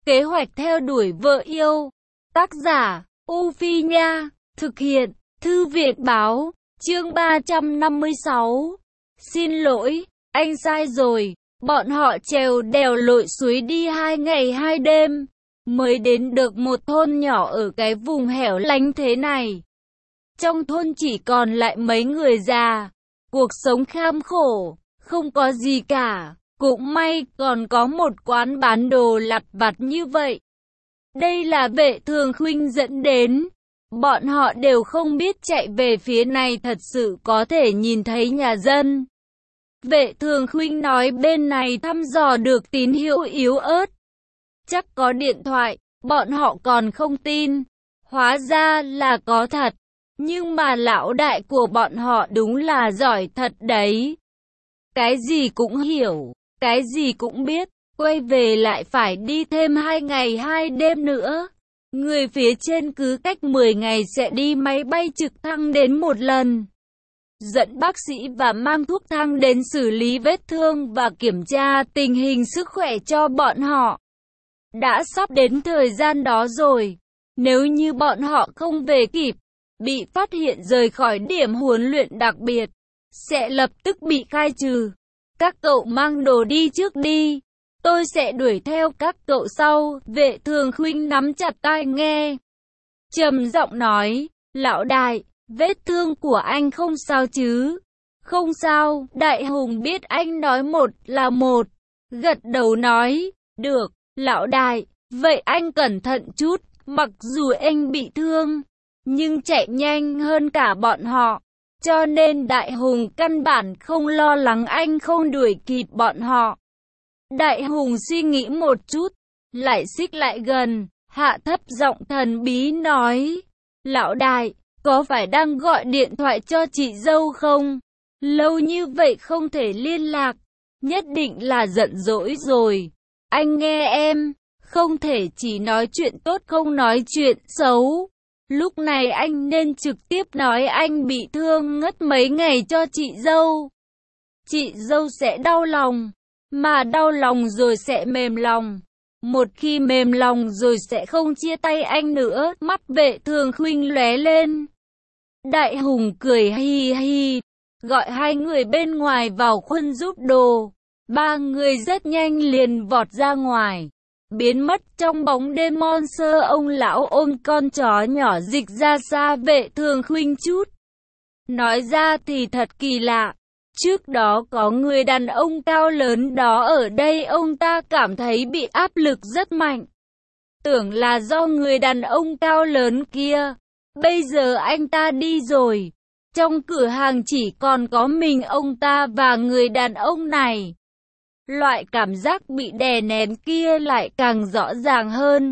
Kế hoạch theo đuổi vợ yêu. Tác giả, U Phi Nha. Thực hiện, Thư viện Báo. Chương 356. Xin lỗi, anh sai rồi. Bọn họ trèo đèo lội suối đi 2 ngày 2 đêm, mới đến được một thôn nhỏ ở cái vùng hẻo lánh thế này. Trong thôn chỉ còn lại mấy người già, cuộc sống kham khổ, không có gì cả. Cũng may còn có một quán bán đồ lặt vặt như vậy. Đây là Vệ Thường Khuynh dẫn đến. Bọn họ đều không biết chạy về phía này thật sự có thể nhìn thấy nhà dân. Vệ Thường Khuynh nói bên này thăm dò được tín hiệu yếu ớt. Chắc có điện thoại, bọn họ còn không tin. Hóa ra là có thật. Nhưng mà lão đại của bọn họ đúng là giỏi thật đấy. Cái gì cũng hiểu, cái gì cũng biết. Quay về lại phải đi thêm 2 ngày 2 đêm nữa. Người phía trên cứ cách 10 ngày sẽ đi máy bay trực thăng đến một lần. Dẫn bác sĩ và mang thuốc thang đến xử lý vết thương và kiểm tra tình hình sức khỏe cho bọn họ. Đã sắp đến thời gian đó rồi. Nếu như bọn họ không về kịp, bị phát hiện rời khỏi điểm huấn luyện đặc biệt, sẽ lập tức bị khai trừ. Các cậu mang đồ đi trước đi. Tôi sẽ đuổi theo các cậu sau. Vệ Thường Khuynh nắm chặt tai nghe, trầm giọng nói, lão đại, vết thương của anh không sao chứ? Không sao. Đại Hùng biết anh nói một là một, gật đầu nói, được, lão đại, vậy anh cẩn thận chút. Mặc dù anh bị thương, nhưng chạy nhanh hơn cả bọn họ, cho nên Đại Hùng căn bản không lo lắng anh không đuổi kịp bọn họ. Đại Hùng suy nghĩ một chút, lại xích lại gần, hạ thấp giọng thần bí nói, lão đại, có phải đang gọi điện thoại cho chị dâu không? Lâu như vậy không thể liên lạc, nhất định là giận dỗi rồi. Anh nghe em, không thể chỉ nói chuyện tốt không nói chuyện xấu. Lúc này anh nên trực tiếp nói anh bị thương ngất mấy ngày cho chị dâu. Chị dâu sẽ đau lòng, mà đau lòng rồi sẽ mềm lòng. Một khi mềm lòng rồi sẽ không chia tay anh nữa. Mắt Vệ Thường Khuynh lóe lên. Đại Hùng cười hi hi, gọi hai người bên ngoài vào khuân giúp đồ. Ba người rất nhanh liền vọt ra ngoài, biến mất trong bóng đêm. Monster ông lão ôm con chó nhỏ dịch ra xa Vệ Thường Khuynh chút. Nói ra thì thật kỳ lạ. Trước đó có người đàn ông cao lớn đó ở đây, ông ta cảm thấy bị áp lực rất mạnh. Tưởng là do người đàn ông cao lớn kia. Bây giờ anh ta đi rồi. Trong cửa hàng chỉ còn có mình ông ta và người đàn ông này. Loại cảm giác bị đè nén kia lại càng rõ ràng hơn.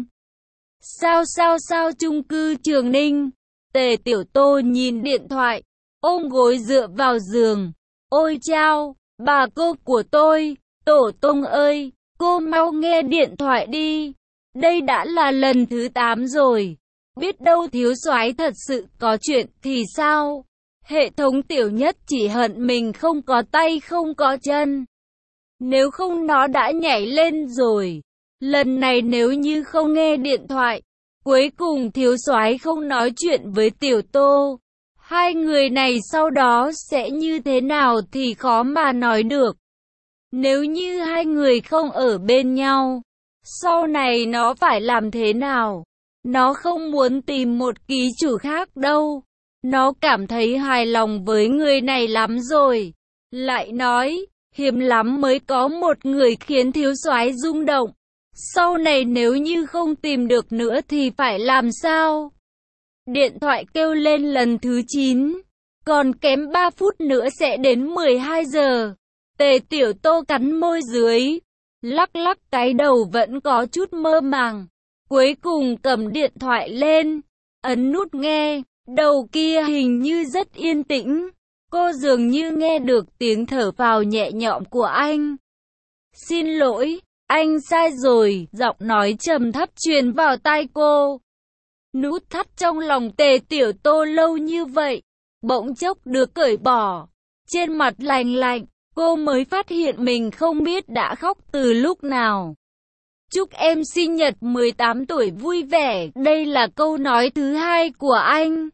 Sao chung cư Trường Ninh. Tề Tiểu Tô nhìn điện thoại, ôm gối dựa vào giường. Ôi chao, bà cô của tôi, Tổ Tông ơi, cô mau nghe điện thoại đi. Đây đã là lần thứ 8 rồi. Biết đâu thiếu soái thật sự có chuyện thì sao? Hệ thống Tiểu Nhất chỉ hận mình không có tay không có chân. Nếu không nó đã nhảy lên rồi. Lần này nếu như không nghe điện thoại, cuối cùng thiếu soái không nói chuyện với Tiểu Tô, hai người này sau đó sẽ như thế nào thì khó mà nói được. Nếu như hai người không ở bên nhau, sau này nó phải làm thế nào? Nó không muốn tìm một ký chủ khác đâu. Nó cảm thấy hài lòng với người này lắm rồi. Lại nói, hiếm lắm mới có một người khiến thiếu soái rung động. Sau này nếu như không tìm được nữa thì phải làm sao? Điện thoại kêu lên lần thứ 9. Còn kém 3 phút nữa sẽ đến 12 giờ. Tề Tiểu Tô cắn môi dưới, lắc lắc cái đầu vẫn có chút mơ màng. Cuối cùng cầm điện thoại lên, ấn nút nghe. Đầu kia hình như rất yên tĩnh. Cô dường như nghe được tiếng thở phào nhẹ nhõm của anh. Xin lỗi, anh sai rồi. Giọng nói trầm thấp truyền vào tai cô. Nút thắt trong lòng Tề Tiểu Tô lâu như vậy, bỗng chốc được cởi bỏ. Trên mặt lạnh lạnh, cô mới phát hiện mình không biết đã khóc từ lúc nào. Chúc em sinh nhật 18 tuổi vui vẻ. Đây là câu nói thứ hai của anh.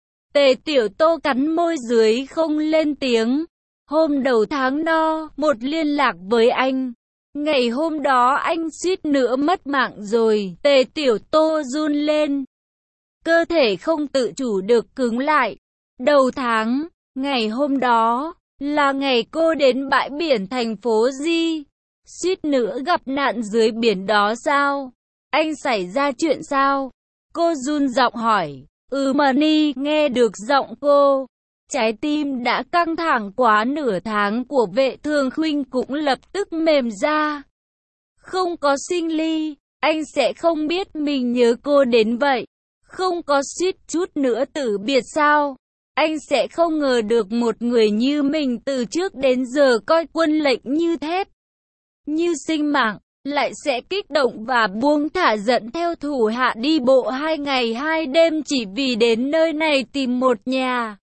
Tề Tiểu Tô cắn môi dưới không lên tiếng. Hôm đầu tháng no, một liên lạc với anh. Ngày hôm đó anh suýt nữa mất mạng rồi. Tề Tiểu Tô run lên. Cơ thể không tự chủ được cứng lại. Đầu tháng, ngày hôm đó, là ngày cô đến bãi biển thành phố Di. Suýt nữa gặp nạn dưới biển đó sao? Anh xảy ra chuyện sao? Cô run giọng hỏi. Mani nghe được giọng cô. Trái tim đã căng thẳng quá nửa tháng của Vệ Thường Khuynh cũng lập tức mềm ra. Không có Sinh Ly, anh sẽ không biết mình nhớ cô đến vậy. Không có suýt chút nữa tử biệt sao? Anh sẽ không ngờ được một người như mình từ trước đến giờ coi quân lệnh như thép, như sinh mạng, lại sẽ kích động và buông thả dẫn theo thủ hạ đi bộ 2 ngày 2 đêm chỉ vì đến nơi này tìm một nhà.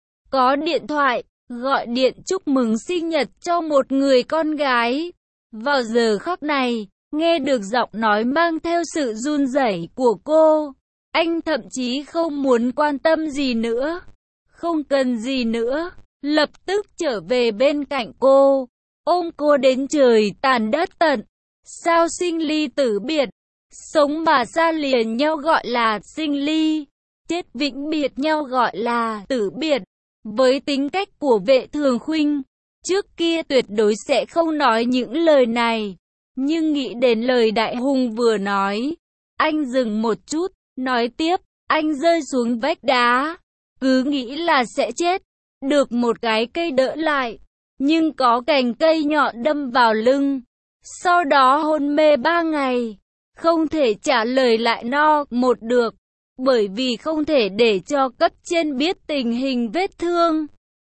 Có điện thoại, gọi điện chúc mừng sinh nhật cho một người con gái. Vào giờ khắc này, nghe được giọng nói mang theo sự run rẩy của cô, anh thậm chí không muốn quan tâm gì nữa, không cần gì nữa, lập tức trở về bên cạnh cô, ôm cô đến trời tàn đất tận. Sao sinh ly tử biệt, sống mà xa liền nhau gọi là sinh ly, chết vĩnh biệt nhau gọi là tử biệt. Với tính cách của Vệ Thường Khuynh, trước kia tuyệt đối sẽ không nói những lời này. Nhưng nghĩ đến lời Đại Hùng vừa nói, anh dừng một chút, nói tiếp, anh rơi xuống vách đá, cứ nghĩ là sẽ chết, được một cái cây đỡ lại, nhưng có cành cây nhọn đâm vào lưng. Sau đó hôn mê 3 ngày, không thể trả lời lại no một được, bởi vì không thể để cho cấp trên biết tình hình vết thương.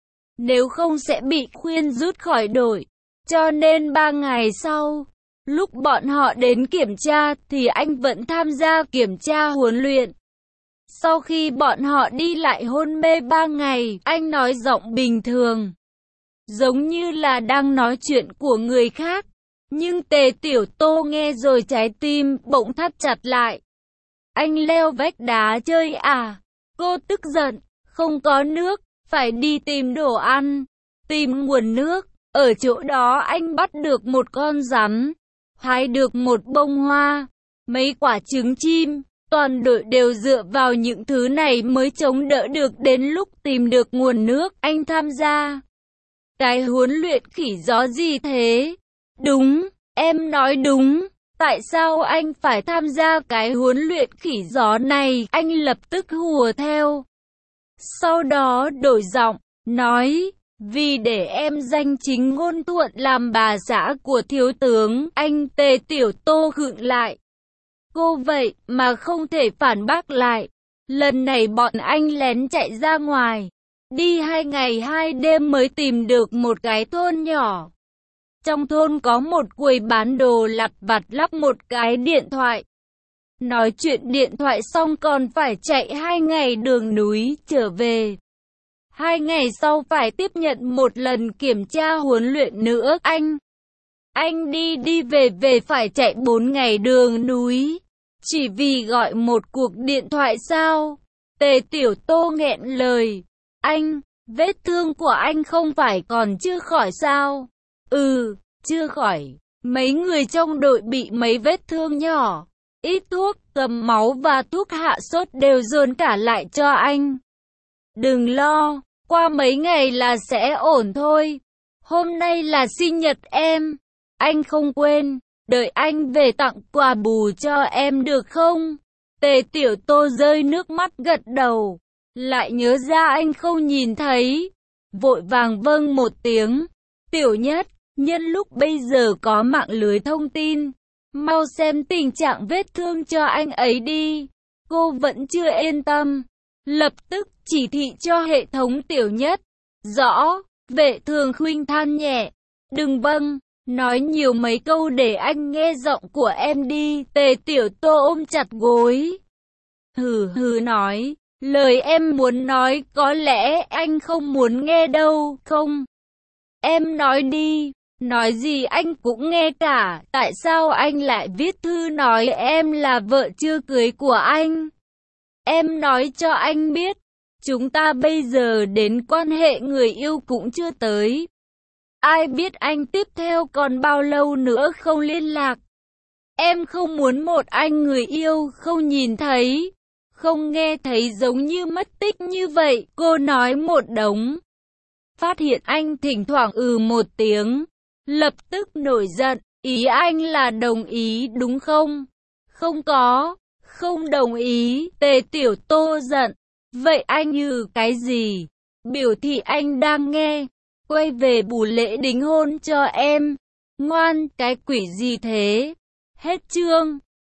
Nếu không sẽ bị khuyên rút khỏi đội. Cho nên 3 ngày sau, lúc bọn họ đến kiểm tra thì anh vẫn tham gia kiểm tra huấn luyện. Sau khi bọn họ đi lại hôn mê 3 ngày, anh nói giọng bình thường, giống như là đang nói chuyện của người khác. Nhưng Tề Tiểu Tô nghe rồi trái tim bỗng thắt chặt lại. Anh leo vách đá chơi à? Cô tức giận, không có nước, phải đi tìm đồ ăn, tìm nguồn nước. Ở chỗ đó anh bắt được một con rắn, hái được một bông hoa, mấy quả trứng chim. Toàn đội đều dựa vào những thứ này mới chống đỡ được đến lúc tìm được nguồn nước. Anh tham gia cái huấn luyện khỉ gió gì thế? Đúng, em nói đúng. Tại sao anh phải tham gia cái huấn luyện khỉ gió này? Anh lập tức hùa theo. Sau đó đổi giọng, nói, vì để em danh chính ngôn thuận làm bà xã của thiếu tướng. Anh Tề Tiểu Tô khựng lại. Cô vậy mà không thể phản bác lại. Lần này bọn anh lén chạy ra ngoài, đi 2 ngày 2 đêm mới tìm được một cái thôn nhỏ. Trong thôn có một quầy bán đồ lặt vặt lắp một cái điện thoại. Nói chuyện điện thoại xong còn phải chạy 2 ngày đường núi trở về. 2 ngày sau phải tiếp nhận một lần kiểm tra huấn luyện nữa. Anh đi về phải chạy 4 ngày đường núi. Chỉ vì gọi một cuộc điện thoại sao? Tề Tiểu Tô nghẹn lời. Anh, vết thương của anh không phải còn chưa khỏi sao? Chưa khỏi. Mấy người trong đội bị mấy vết thương nhỏ, ít thuốc, cầm máu và thuốc hạ sốt đều dồn cả lại cho anh. Đừng lo, qua mấy ngày là sẽ ổn thôi. Hôm nay là sinh nhật em, anh không quên, đợi anh về tặng quà bù cho em được không? Tề Tiểu Tô rơi nước mắt gật đầu, lại nhớ ra anh không nhìn thấy, vội vàng vâng một tiếng. Tiểu Nhất, nhân lúc bây giờ có mạng lưới thông tin, mau xem tình trạng vết thương cho anh ấy đi. Cô vẫn chưa yên tâm, lập tức chỉ thị cho hệ thống Tiểu Nhất. Rõ, Vệ Thường Khuynh than nhẹ. Đừng vâng, nói nhiều mấy câu để anh nghe giọng của em đi. Tề Tiểu Tô ôm chặt gối. Hừ nói, lời em muốn nói có lẽ anh không muốn nghe đâu, không? Em nói đi. Nói gì anh cũng nghe cả. Tại sao anh lại viết thư nói em là vợ chưa cưới của anh? Em nói cho anh biết, chúng ta bây giờ đến quan hệ người yêu cũng chưa tới. Ai biết anh tiếp theo còn bao lâu nữa không liên lạc. Em không muốn một anh người yêu không nhìn thấy, không nghe thấy giống như mất tích như vậy. Cô nói một đống. Phát hiện anh thỉnh thoảng một tiếng, lập tức nổi giận. Ý anh là đồng ý đúng không? Không có, không đồng ý. Tề Tiểu Tô giận. Vậy anh cái gì? Biểu thị anh đang nghe. Quay về bù lễ đính hôn cho em. Ngoan, cái quỷ gì thế? Hết chương.